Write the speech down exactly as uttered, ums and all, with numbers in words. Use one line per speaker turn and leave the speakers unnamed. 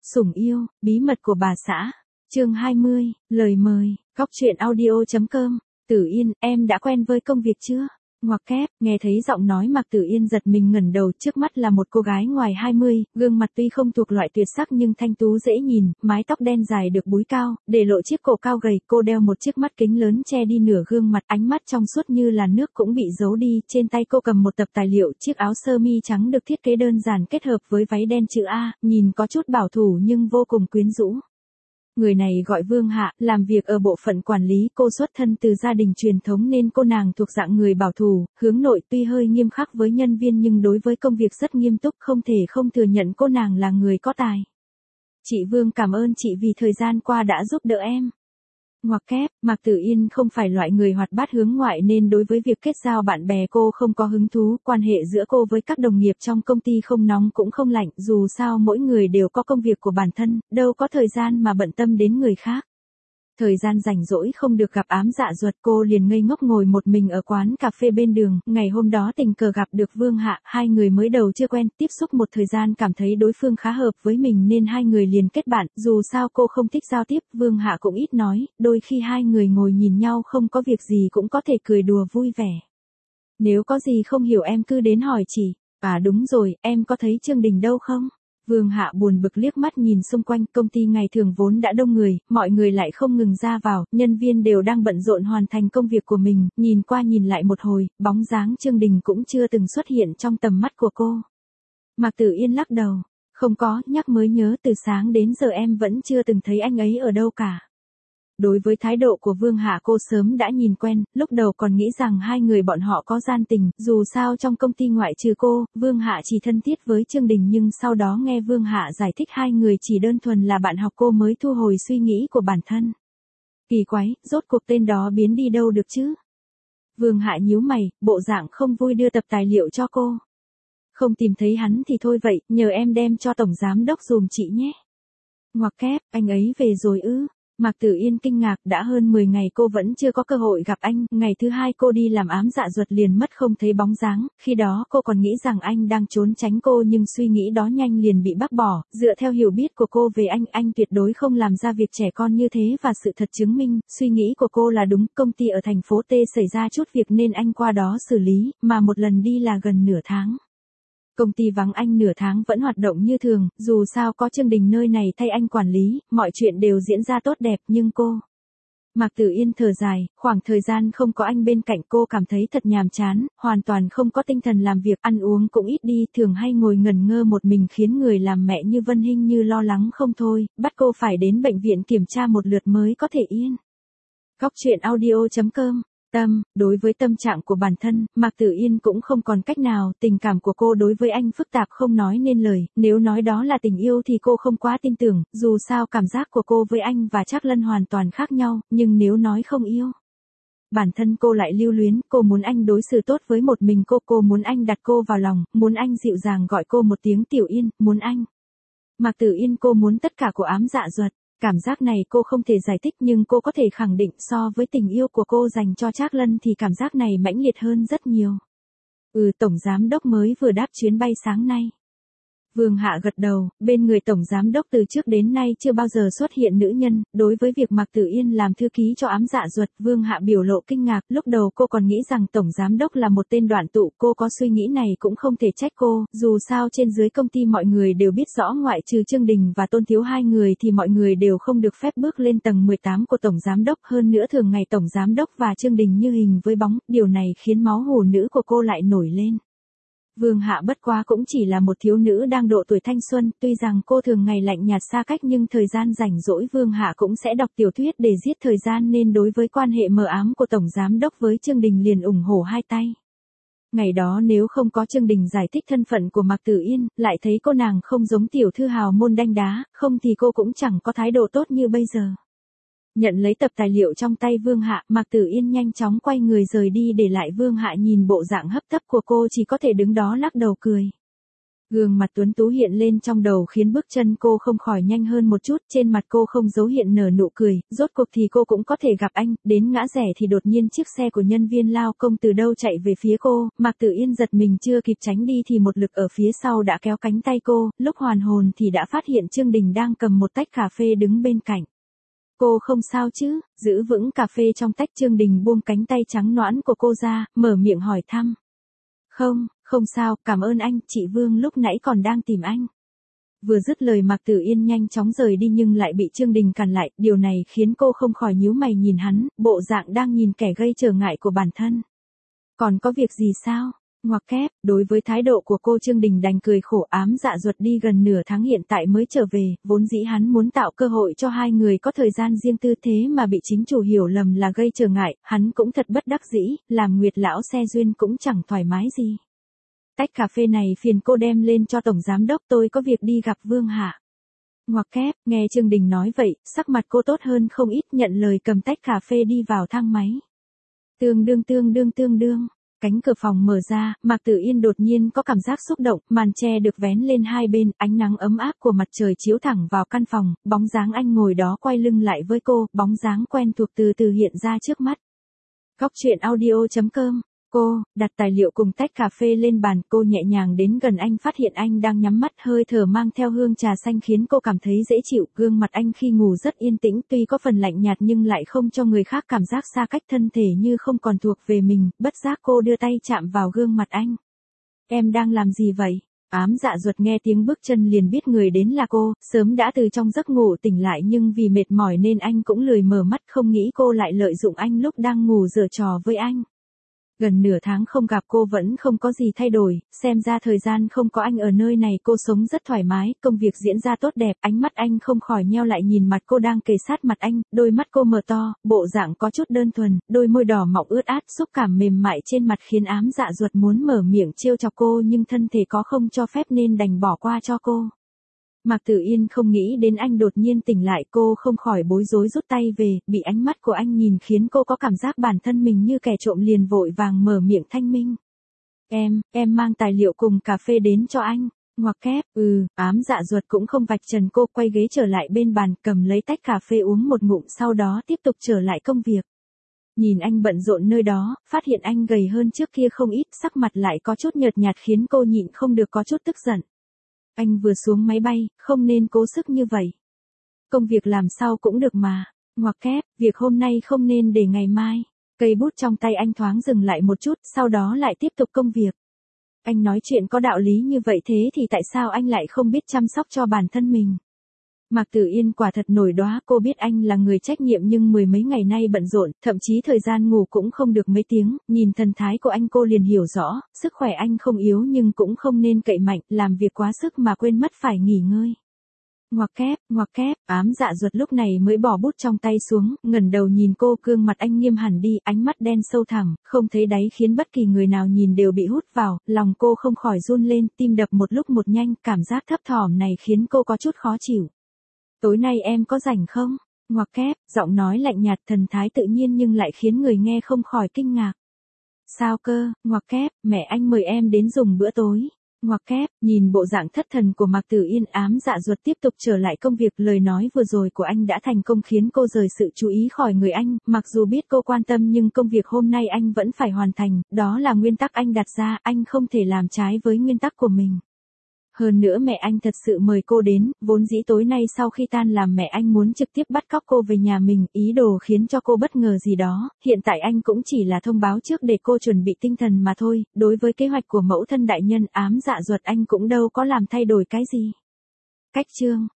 Sủng yêu, bí mật của bà xã. Chương hai mươi, lời mời, góc truyện audio chấm com. Tử Yên, em đã quen với công việc chưa? Ngoặc kép, nghe thấy giọng nói Mạc Tử Yên giật mình ngẩng đầu, trước mắt là một cô gái ngoài hai mươi, gương mặt tuy không thuộc loại tuyệt sắc nhưng thanh tú dễ nhìn, mái tóc đen dài được búi cao, để lộ chiếc cổ cao gầy, cô đeo một chiếc mắt kính lớn che đi nửa gương mặt, ánh mắt trong suốt như là nước cũng bị giấu đi, trên tay cô cầm một tập tài liệu, chiếc áo sơ mi trắng được thiết kế đơn giản kết hợp với váy đen chữ A, nhìn có chút bảo thủ nhưng vô cùng quyến rũ. Người này gọi Vương Hạ, làm việc ở bộ phận quản lý, cô xuất thân từ gia đình truyền thống nên cô nàng thuộc dạng người bảo thủ, hướng nội, tuy hơi nghiêm khắc với nhân viên nhưng đối với công việc rất nghiêm túc, không thể không thừa nhận cô nàng là người có tài. Chị Vương cảm ơn chị vì thời gian qua đã giúp đỡ em. Ngoặc kép, Mạc Tử Yên không phải loại người hoạt bát hướng ngoại nên đối với việc kết giao bạn bè cô không có hứng thú, quan hệ giữa cô với các đồng nghiệp trong công ty không nóng cũng không lạnh, dù sao mỗi người đều có công việc của bản thân, đâu có thời gian mà bận tâm đến người khác. Thời gian rảnh rỗi không được gặp ám dạ duật, cô liền ngây ngốc ngồi một mình ở quán cà phê bên đường, ngày hôm đó tình cờ gặp được Vương Hạ, hai người mới đầu chưa quen, tiếp xúc một thời gian cảm thấy đối phương khá hợp với mình nên hai người liền kết bạn, dù sao cô không thích giao tiếp, Vương Hạ cũng ít nói, đôi khi hai người ngồi nhìn nhau không có việc gì cũng có thể cười đùa vui vẻ. Nếu có gì không hiểu em cứ đến hỏi chị, à đúng rồi, em có thấy Trương Đình đâu không? Vương Hạ buồn bực liếc mắt nhìn xung quanh, công ty ngày thường vốn đã đông người, mọi người lại không ngừng ra vào, nhân viên đều đang bận rộn hoàn thành công việc của mình, nhìn qua nhìn lại một hồi, bóng dáng Trương Đình cũng chưa từng xuất hiện trong tầm mắt của cô. Mạc Tử Yên lắc đầu, không có, nhắc mới nhớ từ sáng đến giờ em vẫn chưa từng thấy anh ấy ở đâu cả. Đối với thái độ của Vương Hạ cô sớm đã nhìn quen, lúc đầu còn nghĩ rằng hai người bọn họ có gian tình, dù sao trong công ty ngoại trừ cô, Vương Hạ chỉ thân thiết với Trương Đình nhưng sau đó nghe Vương Hạ giải thích hai người chỉ đơn thuần là bạn học cô mới thu hồi suy nghĩ của bản thân. Kỳ quái, rốt cuộc tên đó biến đi đâu được chứ? Vương Hạ nhíu mày, bộ dạng không vui đưa tập tài liệu cho cô. Không tìm thấy hắn thì thôi vậy, nhờ em đem cho tổng giám đốc dùm chị nhé. Ngoặc kép, anh ấy về rồi ư? Mạc Tử Yên kinh ngạc, đã hơn mười ngày cô vẫn chưa có cơ hội gặp anh, ngày thứ hai cô đi làm ám dạ duật liền mất không thấy bóng dáng, khi đó cô còn nghĩ rằng anh đang trốn tránh cô nhưng suy nghĩ đó nhanh liền bị bác bỏ, dựa theo hiểu biết của cô về anh, anh tuyệt đối không làm ra việc trẻ con như thế và sự thật chứng minh, suy nghĩ của cô là đúng, công ty ở thành phố T xảy ra chút việc nên anh qua đó xử lý, mà một lần đi là gần nửa tháng. Công ty vắng anh nửa tháng vẫn hoạt động như thường, dù sao có Trương Đình nơi này thay anh quản lý, mọi chuyện đều diễn ra tốt đẹp nhưng cô. Mạc Tử Yên thở dài, khoảng thời gian không có anh bên cạnh cô cảm thấy thật nhàm chán, hoàn toàn không có tinh thần làm việc, ăn uống cũng ít đi, thường hay ngồi ngẩn ngơ một mình khiến người làm mẹ như Vân Hinh như lo lắng không thôi, bắt cô phải đến bệnh viện kiểm tra một lượt mới có thể yên. Góc truyện audio chấm com. Tâm, đối với tâm trạng của bản thân, Mạc Tử Yên cũng không còn cách nào, tình cảm của cô đối với anh phức tạp không nói nên lời, nếu nói đó là tình yêu thì cô không quá tin tưởng, dù sao cảm giác của cô với anh và Trác Lân hoàn toàn khác nhau, nhưng nếu nói không yêu. Bản thân cô lại lưu luyến, cô muốn anh đối xử tốt với một mình cô, cô muốn anh đặt cô vào lòng, muốn anh dịu dàng gọi cô một tiếng Tiểu Yên, muốn anh. Mạc Tử Yên cô muốn tất cả của ám dạ duật. Cảm giác này cô không thể giải thích nhưng cô có thể khẳng định so với tình yêu của cô dành cho Trác Lân thì cảm giác này mãnh liệt hơn rất nhiều. Ừ, tổng giám đốc mới vừa đáp chuyến bay sáng nay. Vương Hạ gật đầu, bên người tổng giám đốc từ trước đến nay chưa bao giờ xuất hiện nữ nhân, đối với việc Mạc Tử Yên làm thư ký cho ám dạ duật, Vương Hạ biểu lộ kinh ngạc, lúc đầu cô còn nghĩ rằng tổng giám đốc là một tên đoạn tụ, cô có suy nghĩ này cũng không thể trách cô, dù sao trên dưới công ty mọi người đều biết rõ ngoại trừ Trương Đình và Tôn Thiếu hai người thì mọi người đều không được phép bước lên tầng mười tám của tổng giám đốc, hơn nữa thường ngày tổng giám đốc và Trương Đình như hình với bóng, điều này khiến máu hồ nữ của cô lại nổi lên. Vương Hạ bất quá cũng chỉ là một thiếu nữ đang độ tuổi thanh xuân, tuy rằng cô thường ngày lạnh nhạt xa cách nhưng thời gian rảnh rỗi Vương Hạ cũng sẽ đọc tiểu thuyết để giết thời gian nên đối với quan hệ mờ ám của Tổng Giám Đốc với Trương Đình liền ủng hộ hai tay. Ngày đó nếu không có Trương Đình giải thích thân phận của Mạc Tử Yên, lại thấy cô nàng không giống tiểu thư hào môn đanh đá, không thì cô cũng chẳng có thái độ tốt như bây giờ. Nhận lấy tập tài liệu trong tay Vương Hạ, Mạc Tử Yên nhanh chóng quay người rời đi để lại Vương Hạ nhìn bộ dạng hấp tấp của cô chỉ có thể đứng đó lắc đầu cười. Gương mặt tuấn tú hiện lên trong đầu khiến bước chân cô không khỏi nhanh hơn một chút, trên mặt cô không giấu hiện nở nụ cười, rốt cuộc thì cô cũng có thể gặp anh, đến ngã rẽ thì đột nhiên chiếc xe của nhân viên lao công từ đâu chạy về phía cô, Mạc Tử Yên giật mình chưa kịp tránh đi thì một lực ở phía sau đã kéo cánh tay cô, lúc hoàn hồn thì đã phát hiện Trương Đình đang cầm một tách cà phê đứng bên cạnh. Cô không sao chứ, giữ vững cà phê trong tách. Trương Đình buông cánh tay trắng nõn của cô ra, mở miệng hỏi thăm. Không, không sao, cảm ơn anh, chị Vương lúc nãy còn đang tìm anh. Vừa dứt lời Mạc Tử Yên nhanh chóng rời đi nhưng lại bị Trương Đình cản lại, điều này khiến cô không khỏi nhíu mày nhìn hắn, bộ dạng đang nhìn kẻ gây trở ngại của bản thân. Còn có việc gì sao? Ngoặc kép, đối với thái độ của cô Trương Đình đành cười khổ, ám dạ ruột đi gần nửa tháng hiện tại mới trở về, vốn dĩ hắn muốn tạo cơ hội cho hai người có thời gian riêng tư thế mà bị chính chủ hiểu lầm là gây trở ngại, hắn cũng thật bất đắc dĩ, làm Nguyệt lão xe duyên cũng chẳng thoải mái gì. Tách cà phê này phiền cô đem lên cho tổng giám đốc, tôi có việc đi gặp Vương Hạ. Ngoặc kép, nghe Trương Đình nói vậy, sắc mặt cô tốt hơn không ít, nhận lời cầm tách cà phê đi vào thang máy. Tương đương tương đương tương đương. Cánh cửa phòng mở ra, Mạc Tử Yên đột nhiên có cảm giác xúc động, màn che được vén lên hai bên, ánh nắng ấm áp của mặt trời chiếu thẳng vào căn phòng, bóng dáng anh ngồi đó quay lưng lại với cô, bóng dáng quen thuộc từ từ hiện ra trước mắt. Góc truyện audio chấm com. Cô, đặt tài liệu cùng tách cà phê lên bàn, cô nhẹ nhàng đến gần anh, phát hiện anh đang nhắm mắt, hơi thở mang theo hương trà xanh khiến cô cảm thấy dễ chịu, gương mặt anh khi ngủ rất yên tĩnh, tuy có phần lạnh nhạt nhưng lại không cho người khác cảm giác xa cách, thân thể như không còn thuộc về mình, bất giác cô đưa tay chạm vào gương mặt anh. Em đang làm gì vậy? Ám dạ ruột nghe tiếng bước chân liền biết người đến là cô, sớm đã từ trong giấc ngủ tỉnh lại nhưng vì mệt mỏi nên anh cũng lười mở mắt, không nghĩ cô lại lợi dụng anh lúc đang ngủ giở trò với anh. Gần nửa tháng không gặp cô vẫn không có gì thay đổi, xem ra thời gian không có anh ở nơi này cô sống rất thoải mái, công việc diễn ra tốt đẹp, ánh mắt anh không khỏi nheo lại nhìn mặt cô đang kề sát mặt anh, đôi mắt cô mở to, bộ dạng có chút đơn thuần, đôi môi đỏ mọng ướt át, xúc cảm mềm mại trên mặt khiến ám dạ ruột muốn mở miệng trêu chọc cô nhưng thân thể có không cho phép nên đành bỏ qua cho cô. Mạc Tử Yên không nghĩ đến anh đột nhiên tỉnh lại, cô không khỏi bối rối rút tay về, bị ánh mắt của anh nhìn khiến cô có cảm giác bản thân mình như kẻ trộm liền vội vàng mở miệng thanh minh. Em, em mang tài liệu cùng cà phê đến cho anh. Ngoặc kép, ừ, ám dạ ruột cũng không vạch trần cô, quay ghế trở lại bên bàn, cầm lấy tách cà phê uống một ngụm sau đó tiếp tục trở lại công việc. Nhìn anh bận rộn nơi đó, phát hiện anh gầy hơn trước kia không ít, sắc mặt lại có chút nhợt nhạt khiến cô nhịn không được có chút tức giận. Anh vừa xuống máy bay, không nên cố sức như vậy. Công việc làm sau cũng được mà. Ngoặc kép, việc hôm nay không nên để ngày mai. Cây bút trong tay anh thoáng dừng lại một chút, sau đó lại tiếp tục công việc. Anh nói chuyện có đạo lý như vậy thế thì tại sao anh lại không biết chăm sóc cho bản thân mình? Mạc Tử Yên quả thật nổi đoá, cô biết anh là người trách nhiệm nhưng mười mấy ngày nay bận rộn, thậm chí thời gian ngủ cũng không được mấy tiếng, nhìn thần thái của anh cô liền hiểu rõ, sức khỏe anh không yếu nhưng cũng không nên cậy mạnh, làm việc quá sức mà quên mất phải nghỉ ngơi. Ngoặc kép, ngoặc kép, ám dạ ruột lúc này mới bỏ bút trong tay xuống, ngẩng đầu nhìn cô, gương mặt anh nghiêm hẳn đi, ánh mắt đen sâu thẳm, không thấy đáy khiến bất kỳ người nào nhìn đều bị hút vào, lòng cô không khỏi run lên, tim đập một lúc một nhanh, cảm giác thấp thỏm này khiến cô có chút khó chịu. Tối nay em có rảnh không? Ngoặc kép, giọng nói lạnh nhạt, thần thái tự nhiên nhưng lại khiến người nghe không khỏi kinh ngạc. Sao cơ? Ngoặc kép, mẹ anh mời em đến dùng bữa tối. Ngoặc kép, nhìn bộ dạng thất thần của Mạc Tử Yên, ám dạ ruột tiếp tục trở lại công việc, lời nói vừa rồi của anh đã thành công khiến cô rời sự chú ý khỏi người anh, mặc dù biết cô quan tâm nhưng công việc hôm nay anh vẫn phải hoàn thành, đó là nguyên tắc anh đặt ra, anh không thể làm trái với nguyên tắc của mình. Hơn nữa mẹ anh thật sự mời cô đến, vốn dĩ tối nay sau khi tan làm mẹ anh muốn trực tiếp bắt cóc cô về nhà mình, ý đồ khiến cho cô bất ngờ gì đó, hiện tại anh cũng chỉ là thông báo trước để cô chuẩn bị tinh thần mà thôi, đối với kế hoạch của mẫu thân đại nhân, ám dạ ruột anh cũng đâu có làm thay đổi cái gì. Cách chương